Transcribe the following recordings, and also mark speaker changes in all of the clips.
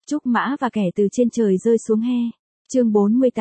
Speaker 1: Trúc Mã và kẻ từ trên trời rơi xuống he. Chương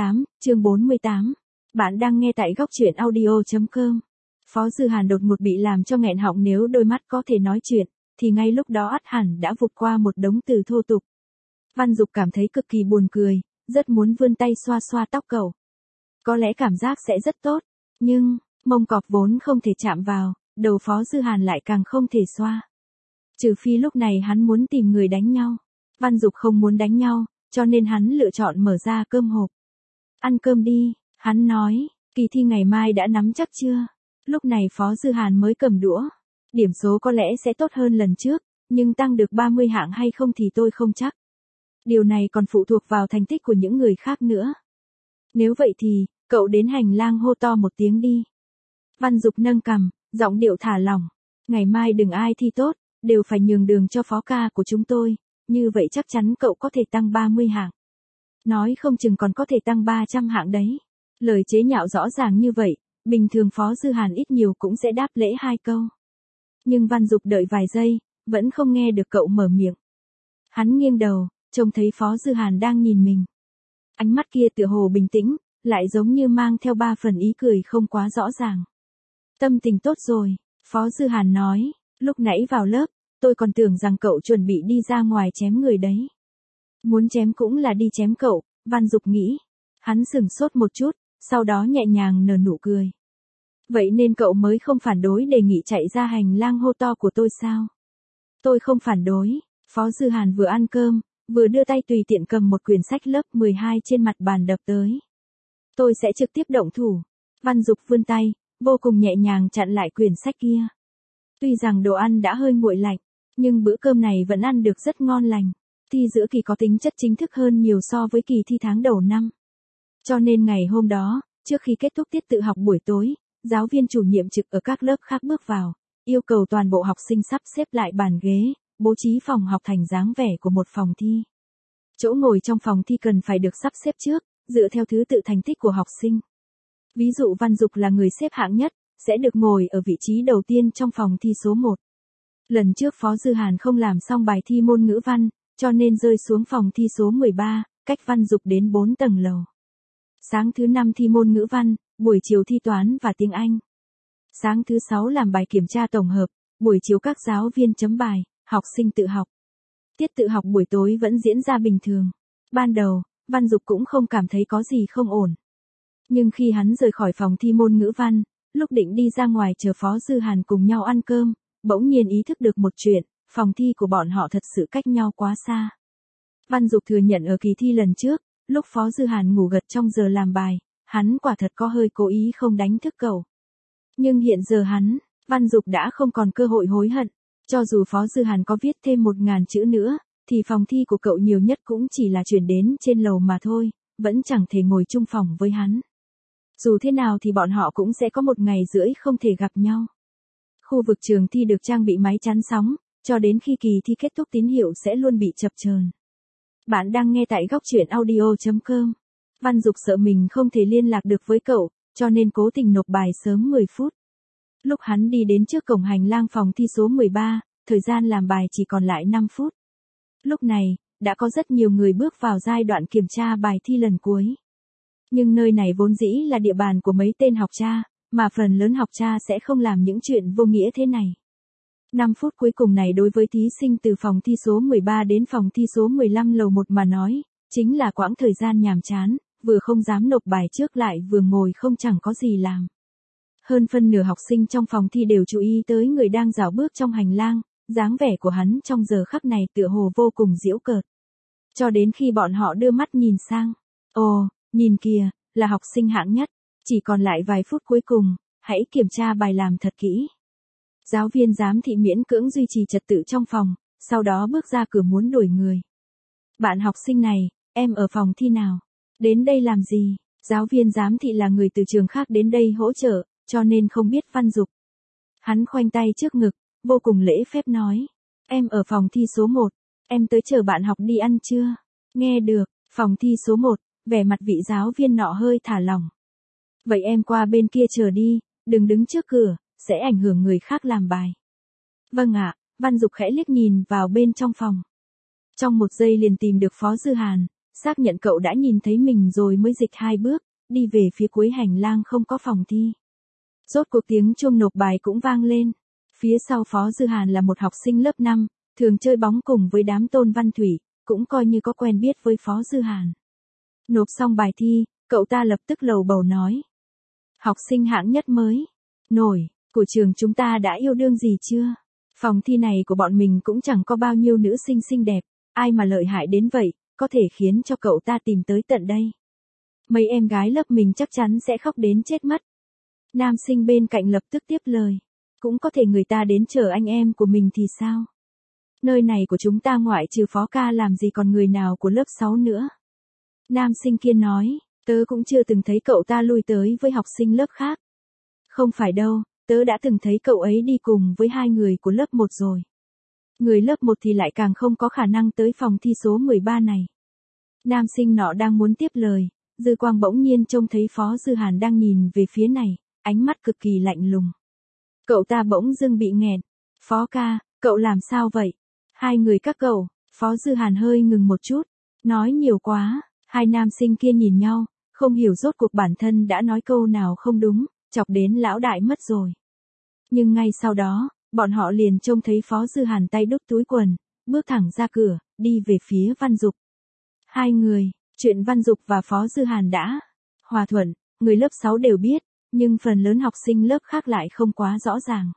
Speaker 1: 48. Bạn đang nghe tại góc truyện audio.com. Phó Dư Hàn đột ngột bị làm cho nghẹn họng, nếu đôi mắt có thể nói chuyện, thì ngay lúc đó ắt hẳn đã vụt qua một đống từ thô tục. Văn Dục cảm thấy cực kỳ buồn cười, rất muốn vươn tay xoa xoa tóc cậu. Có lẽ cảm giác sẽ rất tốt, nhưng, mông cọp vốn không thể chạm vào, đầu Phó Dư Hàn lại càng không thể xoa. Trừ phi lúc này hắn muốn tìm người đánh nhau. Văn Dục không muốn đánh nhau, cho nên hắn lựa chọn mở ra cơm hộp. Ăn cơm đi, hắn nói, kỳ thi ngày mai đã nắm chắc chưa? Lúc này Phó Dư Hàn mới cầm đũa. Điểm số có lẽ sẽ tốt hơn lần trước, nhưng tăng được 30 hạng hay không thì tôi không chắc. Điều này còn phụ thuộc vào thành tích của những người khác nữa. Nếu vậy thì, cậu đến hành lang hô to một tiếng đi. Văn Dục nâng cằm, giọng điệu thả lỏng. Ngày mai đừng ai thi tốt, đều phải nhường đường cho phó ca của chúng tôi. Như vậy chắc chắn cậu có thể tăng 30 hạng. Nói không chừng còn có thể tăng 300 hạng đấy. Lời chế nhạo rõ ràng như vậy, bình thường Phó Dư Hàn ít nhiều cũng sẽ đáp lễ 2 câu. Nhưng Văn Dục đợi vài giây, vẫn không nghe được cậu mở miệng. Hắn nghiêng đầu, trông thấy Phó Dư Hàn đang nhìn mình. Ánh mắt kia tựa hồ bình tĩnh, lại giống như mang theo 3 phần ý cười không quá rõ ràng. Tâm tình tốt rồi, Phó Dư Hàn nói, lúc nãy vào lớp, tôi còn tưởng rằng cậu chuẩn bị đi ra ngoài chém người đấy. Muốn chém cũng là đi chém cậu, Văn Dục nghĩ. Hắn sửng sốt một chút, sau đó nhẹ nhàng nở nụ cười. Vậy nên cậu mới không phản đối đề nghị chạy ra hành lang hô to của tôi sao? Tôi không phản đối. Phó Dư Hàn vừa ăn cơm, vừa đưa tay tùy tiện cầm một quyển sách lớp 12 trên mặt bàn đập tới. Tôi sẽ trực tiếp động thủ. Văn Dục vươn tay, vô cùng nhẹ nhàng chặn lại quyển sách kia. Tuy rằng đồ ăn đã hơi nguội lạnh, nhưng bữa cơm này vẫn ăn được rất ngon lành. Thi giữa kỳ có tính chất chính thức hơn nhiều so với kỳ thi tháng đầu năm. Cho nên ngày hôm đó, trước khi kết thúc tiết tự học buổi tối, giáo viên chủ nhiệm trực ở các lớp khác bước vào, yêu cầu toàn bộ học sinh sắp xếp lại bàn ghế, bố trí phòng học thành dáng vẻ của một phòng thi. Chỗ ngồi trong phòng thi cần phải được sắp xếp trước, dựa theo thứ tự thành tích của học sinh. Ví dụ Văn Dục là người xếp hạng nhất, sẽ được ngồi ở vị trí đầu tiên trong phòng thi số 1. Lần trước Phó Dư Hàn không làm xong bài thi môn ngữ văn, cho nên rơi xuống phòng thi số 13, cách Văn Dục đến 4 tầng lầu. Sáng thứ 5 thi môn ngữ văn, buổi chiều thi toán và tiếng Anh. Sáng thứ 6 làm bài kiểm tra tổng hợp, buổi chiều các giáo viên chấm bài, học sinh tự học. Tiết tự học buổi tối vẫn diễn ra bình thường. Ban đầu, Văn Dục cũng không cảm thấy có gì không ổn. Nhưng khi hắn rời khỏi phòng thi môn ngữ văn, lúc định đi ra ngoài chờ Phó Dư Hàn cùng nhau ăn cơm, bỗng nhiên ý thức được một chuyện, phòng thi của bọn họ thật sự cách nhau quá xa. Văn Dục thừa nhận ở kỳ thi lần trước, lúc Phó Dư Hàn ngủ gật trong giờ làm bài, hắn quả thật có hơi cố ý không đánh thức cậu. Nhưng hiện giờ Văn Dục đã không còn cơ hội hối hận. Cho dù Phó Dư Hàn có viết thêm 1000 chữ nữa, thì phòng thi của cậu nhiều nhất cũng chỉ là chuyển đến trên lầu mà thôi, vẫn chẳng thể ngồi chung phòng với hắn. Dù thế nào thì bọn họ cũng sẽ có 1 ngày rưỡi không thể gặp nhau. Khu vực trường thi được trang bị máy chắn sóng, cho đến khi kỳ thi kết thúc tín hiệu sẽ luôn bị chập chờn. Bạn đang nghe tại góc truyện audio.com. Văn Dục sợ mình không thể liên lạc được với cậu, cho nên cố tình nộp bài sớm 10 phút. Lúc hắn đi đến trước cổng hành lang phòng thi số 13, thời gian làm bài chỉ còn lại 5 phút. Lúc này, đã có rất nhiều người bước vào giai đoạn kiểm tra bài thi lần cuối. Nhưng nơi này vốn dĩ là địa bàn của mấy tên học tra, mà phần lớn học tra sẽ không làm những chuyện vô nghĩa thế này. 5 phút cuối cùng này đối với thí sinh từ phòng thi số 13 đến phòng thi số 15 lầu 1 mà nói, chính là quãng thời gian nhàm chán, vừa không dám nộp bài trước lại vừa ngồi không chẳng có gì làm. Hơn phân nửa học sinh trong phòng thi đều chú ý tới người đang dạo bước trong hành lang, dáng vẻ của hắn trong giờ khắc này tựa hồ vô cùng giễu cợt. Cho đến khi bọn họ đưa mắt nhìn sang, ồ, nhìn kìa, là học sinh hạng nhất, chỉ còn lại vài phút cuối cùng, hãy kiểm tra bài làm thật kỹ. Giáo viên giám thị miễn cưỡng duy trì trật tự trong phòng, sau đó bước ra cửa muốn đuổi người. Bạn học sinh này, em ở phòng thi nào? Đến đây làm gì? Giáo viên giám thị là người từ trường khác đến đây hỗ trợ, cho nên không biết Văn Dục. Hắn khoanh tay trước ngực, vô cùng lễ phép nói. Em ở phòng thi số 1, em tới chờ bạn học đi ăn trưa. Nghe được, phòng thi số 1, vẻ mặt vị giáo viên nọ hơi thả lỏng. Vậy em qua bên kia chờ đi, đừng đứng trước cửa, sẽ ảnh hưởng người khác làm bài. Vâng ạ, Văn Dục khẽ liếc nhìn vào bên trong phòng. Trong một giây liền tìm được Phó Dư Hàn, xác nhận cậu đã nhìn thấy mình rồi mới dịch 2 bước, đi về phía cuối hành lang không có phòng thi. Rốt cuộc tiếng chuông nộp bài cũng vang lên. Phía sau Phó Dư Hàn là một học sinh lớp 5, thường chơi bóng cùng với đám Tôn Văn Thủy, cũng coi như có quen biết với Phó Dư Hàn. Nộp xong bài thi, cậu ta lập tức lầu bầu nói. Học sinh hạng nhất mới nổi của trường chúng ta đã yêu đương gì chưa? Phòng thi này của bọn mình cũng chẳng có bao nhiêu nữ sinh xinh đẹp, ai mà lợi hại đến vậy, có thể khiến cho cậu ta tìm tới tận đây. Mấy em gái lớp mình chắc chắn sẽ khóc đến chết mất. Nam sinh bên cạnh lập tức tiếp lời. Cũng có thể người ta đến chờ anh em của mình thì sao? Nơi này của chúng ta ngoại trừ Phó ca làm gì còn người nào của lớp 6 nữa. Nam sinh kia nói, tớ cũng chưa từng thấy cậu ta lui tới với học sinh lớp khác. Không phải đâu, tớ đã từng thấy cậu ấy đi cùng với 2 người của lớp 1 rồi. Người lớp 1 thì lại càng không có khả năng tới phòng thi số 13 này. Nam sinh nọ đang muốn tiếp lời, dư quang bỗng nhiên trông thấy Phó Dư Hàn đang nhìn về phía này, ánh mắt cực kỳ lạnh lùng. Cậu ta bỗng dưng bị nghẹn. Phó ca, cậu làm sao vậy? 2 người các cậu. Phó Dư Hàn hơi ngừng một chút, nói nhiều quá. 2 nam sinh kia nhìn nhau, không hiểu rốt cuộc bản thân đã nói câu nào không đúng, chọc đến lão đại mất rồi. Nhưng ngay sau đó, bọn họ liền trông thấy Phó Dư Hàn tay đút túi quần, bước thẳng ra cửa, đi về phía Văn Dục. 2 người, chuyện Văn Dục và Phó Dư Hàn đã hòa thuận, người lớp 6 đều biết, nhưng phần lớn học sinh lớp khác lại không quá rõ ràng.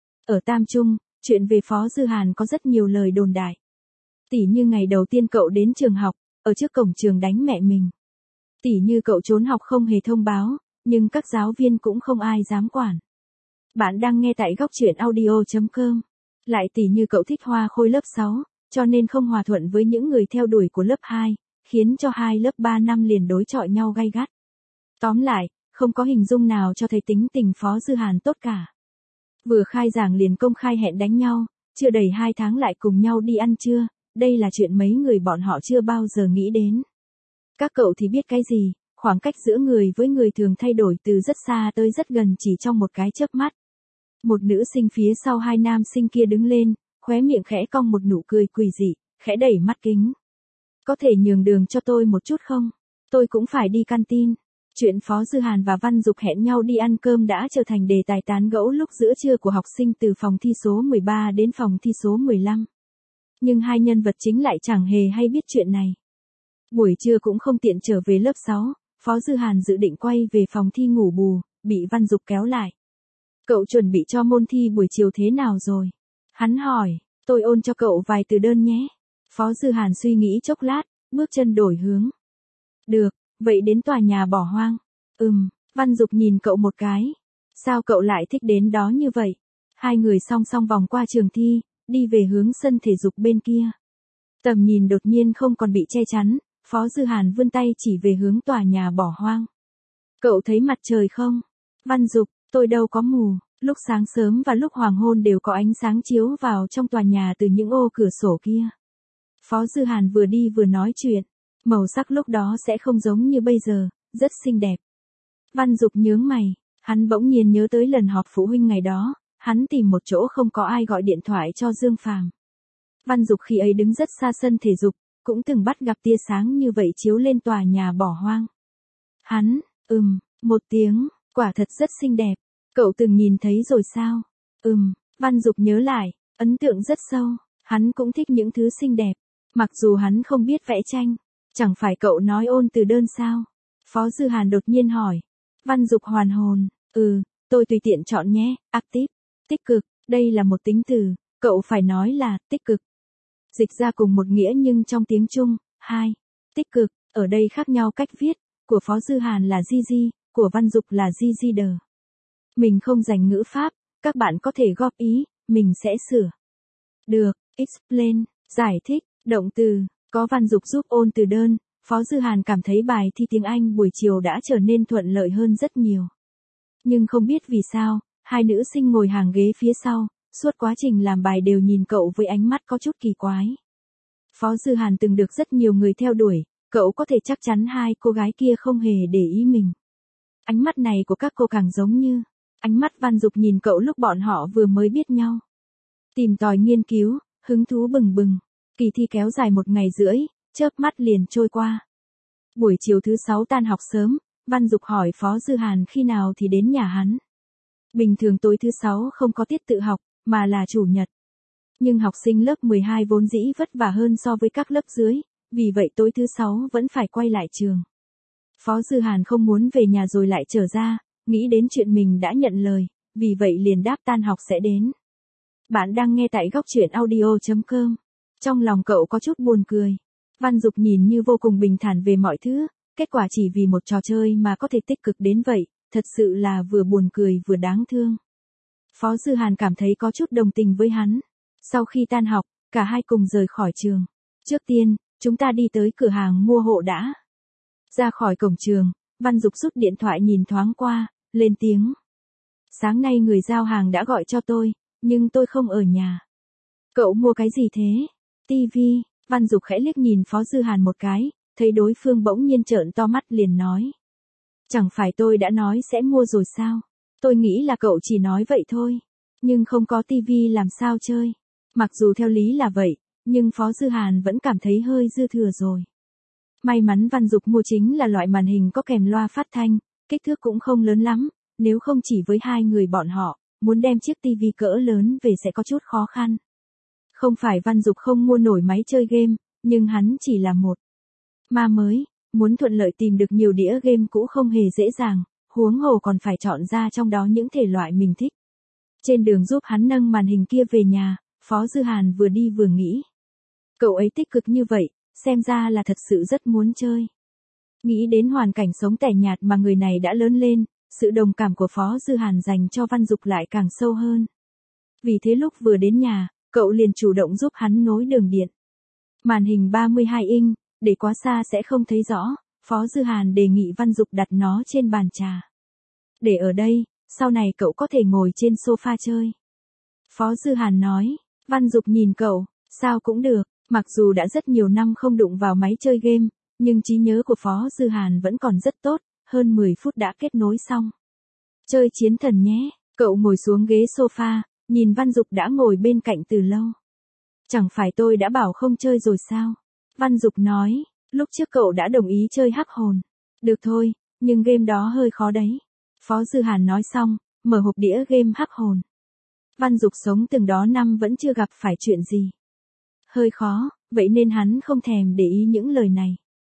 Speaker 1: Ở Tam Trung, chuyện về Phó Dư Hàn có rất nhiều lời đồn đại. Tỉ như ngày đầu tiên cậu đến trường học, ở trước cổng trường đánh mẹ mình. Tỉ như cậu trốn học không hề thông báo, nhưng các giáo viên cũng không ai dám quản. Bạn đang nghe tại góc truyện audio.com. Lại tỉ như cậu thích Hoa Khôi lớp 6, cho nên không hòa thuận với những người theo đuổi của lớp 2, khiến cho 2 lớp 3 năm liền đối chọi nhau gay gắt. Tóm lại, không có hình dung nào cho thấy tính tình Phó Dư Hàn tốt cả. Vừa khai giảng liền công khai hẹn đánh nhau, chưa đầy 2 tháng lại cùng nhau đi ăn trưa, đây là chuyện mấy người bọn họ chưa bao giờ nghĩ đến. Các cậu thì biết cái gì, khoảng cách giữa người với người thường thay đổi từ rất xa tới rất gần chỉ trong một cái chớp mắt. Một nữ sinh phía sau 2 nam sinh kia đứng lên, khóe miệng khẽ cong một nụ cười quỷ dị, khẽ đẩy mắt kính. Có thể nhường đường cho tôi một chút không? Tôi cũng phải đi canteen. Chuyện Phó Dư Hàn và Văn Dục hẹn nhau đi ăn cơm đã trở thành đề tài tán gẫu lúc giữa trưa của học sinh từ phòng thi số 13 đến phòng thi số 15. Nhưng 2 nhân vật chính lại chẳng hề hay biết chuyện này. Buổi trưa cũng không tiện trở về lớp 6, Phó Dư Hàn dự định quay về phòng thi ngủ bù, bị Văn Dục kéo lại. Cậu chuẩn bị cho môn thi buổi chiều thế nào rồi? Hắn hỏi, tôi ôn cho cậu vài từ đơn nhé. Phó Dư Hàn suy nghĩ chốc lát, bước chân đổi hướng. Được, vậy đến tòa nhà bỏ hoang. Văn Dục nhìn cậu một cái. Sao cậu lại thích đến đó như vậy? 2 người song song vòng qua trường thi, đi về hướng sân thể dục bên kia. Tầm nhìn đột nhiên không còn bị che chắn, Phó Dư Hàn vươn tay chỉ về hướng tòa nhà bỏ hoang. Cậu thấy mặt trời không? Văn Dục, tôi đâu có mù, lúc sáng sớm và lúc hoàng hôn đều có ánh sáng chiếu vào trong tòa nhà từ những ô cửa sổ kia. Phó Dư Hàn vừa đi vừa nói chuyện, màu sắc lúc đó sẽ không giống như bây giờ, rất xinh đẹp. Văn Dục nhướng mày, hắn bỗng nhiên nhớ tới lần họp phụ huynh ngày đó, hắn tìm một chỗ không có ai gọi điện thoại cho Dương Phàm. Văn Dục khi ấy đứng rất xa sân thể dục, cũng từng bắt gặp tia sáng như vậy chiếu lên tòa nhà bỏ hoang. Hắn, một tiếng, quả thật rất xinh đẹp. Cậu từng nhìn thấy rồi sao? Văn Dục nhớ lại, ấn tượng rất sâu, hắn cũng thích những thứ xinh đẹp, mặc dù hắn không biết vẽ tranh. Chẳng phải cậu nói ôn từ đơn sao? Phó Dư Hàn đột nhiên hỏi. Văn Dục hoàn hồn, tôi tùy tiện chọn nhé, active, tích cực, đây là một tính từ, cậu phải nói là tích cực. Dịch ra cùng một nghĩa nhưng trong tiếng Trung, tích cực, ở đây khác nhau cách viết, của Phó Dư Hàn là Gigi, của Văn Dục là Gigider. Mình không dành ngữ pháp, các bạn có thể góp ý, mình sẽ sửa. Được, explain, giải thích, động từ, có Văn Dục giúp ôn từ đơn, Phó Dư Hàn cảm thấy bài thi tiếng Anh buổi chiều đã trở nên thuận lợi hơn rất nhiều. Nhưng không biết vì sao, 2 nữ sinh ngồi hàng ghế phía sau, suốt quá trình làm bài đều nhìn cậu với ánh mắt có chút kỳ quái. Phó Dư Hàn từng được rất nhiều người theo đuổi, cậu có thể chắc chắn 2 cô gái kia không hề để ý mình. Ánh mắt này của các cô càng giống như ánh mắt Văn Dục nhìn cậu lúc bọn họ vừa mới biết nhau. Tìm tòi nghiên cứu, hứng thú bừng bừng. Kỳ thi kéo dài 1 ngày rưỡi, chớp mắt liền trôi qua. Buổi chiều thứ 6 tan học sớm, Văn Dục hỏi Phó Dư Hàn khi nào thì đến nhà hắn. Bình thường tối thứ 6 không có tiết tự học, mà là chủ nhật. Nhưng học sinh lớp 12 vốn dĩ vất vả hơn so với các lớp dưới, vì vậy tối thứ 6 vẫn phải quay lại trường. Phó Dư Hàn không muốn về nhà rồi lại trở ra, nghĩ đến chuyện mình đã nhận lời, vì vậy liền đáp tan học sẽ đến. Bạn đang nghe tại góc truyện audio.com. Trong lòng cậu có chút buồn cười. Văn Dục nhìn như vô cùng bình thản về mọi thứ, kết quả chỉ vì một trò chơi mà có thể tích cực đến vậy, thật sự là vừa buồn cười vừa đáng thương. Phó Dư Hàn cảm thấy có chút đồng tình với hắn. Sau khi tan học, cả hai cùng rời khỏi trường. Trước tiên, chúng ta đi tới cửa hàng mua hộ đã. Ra khỏi cổng trường, Văn Dục rút điện thoại nhìn thoáng qua, lên tiếng. Sáng nay người giao hàng đã gọi cho tôi, nhưng tôi không ở nhà. Cậu mua cái gì thế? Tivi. Văn Dục khẽ liếc nhìn Phó Dư Hàn một cái, thấy đối phương bỗng nhiên trợn to mắt liền nói. Chẳng phải tôi đã nói sẽ mua rồi sao? Tôi nghĩ là cậu chỉ nói vậy thôi. Nhưng không có tivi làm sao chơi. Mặc dù theo lý là vậy, nhưng Phó Dư Hàn vẫn cảm thấy hơi dư thừa rồi. May mắn Văn Dục mua chính là loại màn hình có kèm loa phát thanh, kích thước cũng không lớn lắm, nếu không chỉ với hai người bọn họ, muốn đem chiếc tivi cỡ lớn về sẽ có chút khó khăn. Không phải Văn Dục không mua nổi máy chơi game, nhưng hắn chỉ là một ma mới, muốn thuận lợi tìm được nhiều đĩa game cũ không hề dễ dàng, huống hồ còn phải chọn ra trong đó những thể loại mình thích. Trên đường giúp hắn nâng màn hình kia về nhà, Phó Dư Hàn vừa đi vừa nghĩ. Cậu ấy tích cực như vậy, xem ra là thật sự rất muốn chơi. Nghĩ đến hoàn cảnh sống tẻ nhạt mà người này đã lớn lên, sự đồng cảm của Phó Dư Hàn dành cho Văn Dục lại càng sâu hơn. Vì thế lúc vừa đến nhà, cậu liền chủ động giúp hắn nối đường điện. Màn hình 32 inch, để quá xa sẽ không thấy rõ, Phó Dư Hàn đề nghị Văn Dục đặt nó trên bàn trà. Để ở đây, sau này cậu có thể ngồi trên sofa chơi. Phó Dư Hàn nói, Văn Dục nhìn cậu, sao cũng được, mặc dù đã rất nhiều năm không đụng vào máy chơi game, nhưng trí nhớ của Phó Dư Hàn vẫn còn rất tốt, hơn 10 phút đã kết nối xong. Chơi chiến thần nhé, cậu ngồi xuống ghế sofa, nhìn Văn Dục đã ngồi bên cạnh từ lâu. Chẳng phải tôi đã bảo không chơi rồi sao? Văn Dục nói, lúc trước cậu đã đồng ý chơi hắc hồn. Được thôi, nhưng game đó hơi khó đấy. Phó Dư Hàn nói xong, mở hộp đĩa game hắc hồn. Văn Dục sống từng đó năm vẫn chưa gặp phải chuyện gì hơi khó, vậy nên hắn không thèm để ý những lời này.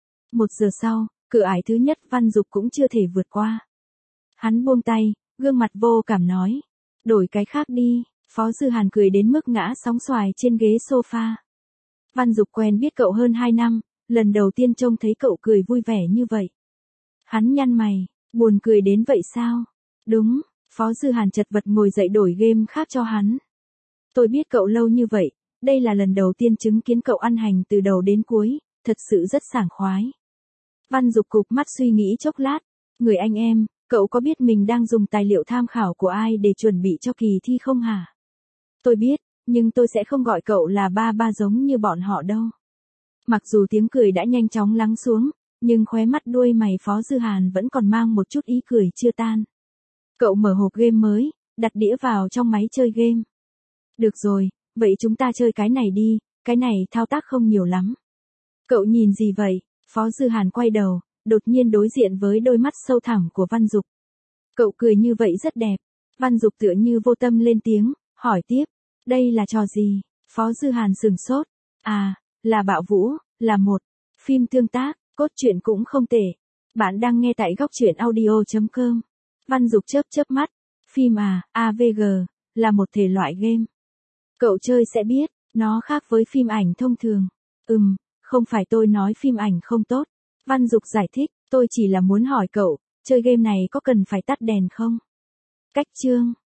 Speaker 1: 1 giờ sau, cửa ải thứ nhất Văn Dục cũng chưa thể vượt qua. Hắn buông tay, gương mặt vô cảm nói. Đổi cái khác đi, Phó Dư Hàn cười đến mức ngã sóng xoài trên ghế sofa. Văn Dục quen biết cậu hơn 2 năm, lần đầu tiên trông thấy cậu cười vui vẻ như vậy. Hắn nhăn mày, buồn cười đến vậy sao? Đúng, Phó Dư Hàn chật vật ngồi dậy đổi game khác cho hắn. Tôi biết cậu lâu như vậy, đây là lần đầu tiên chứng kiến cậu ăn hành từ đầu đến cuối, thật sự rất sảng khoái. Văn Dục cụp mắt suy nghĩ chốc lát, người anh em, cậu có biết mình đang dùng tài liệu tham khảo của ai để chuẩn bị cho kỳ thi không hả? Tôi biết, nhưng tôi sẽ không gọi cậu là ba ba giống như bọn họ đâu. Mặc dù tiếng cười đã nhanh chóng lắng xuống, nhưng khóe mắt đuôi mày Phó Dư Hàn vẫn còn mang một chút ý cười chưa tan. Cậu mở hộp game mới, đặt đĩa vào trong máy chơi game. Được rồi, vậy chúng ta chơi cái này đi, cái này thao tác không nhiều lắm. Cậu nhìn gì vậy? Phó Dư Hàn quay đầu, đột nhiên đối diện với đôi mắt sâu thẳm của Văn Dục. Cậu cười như vậy rất đẹp. Văn Dục tựa như vô tâm lên tiếng, hỏi tiếp. Đây là trò gì? Phó Dư Hàn sửng sốt. À, là Bạo Vũ, là một phim tương tác, cốt truyện cũng không tệ. Bạn đang nghe tại góc truyện audio.com. Văn Dục chớp chớp mắt. Phim AVG, là một thể loại game. Cậu chơi sẽ biết, nó khác với phim ảnh thông thường. Không phải tôi nói phim ảnh không tốt. Văn Dục giải thích, tôi chỉ là muốn hỏi cậu, chơi game này có cần phải tắt đèn không? Cách chương.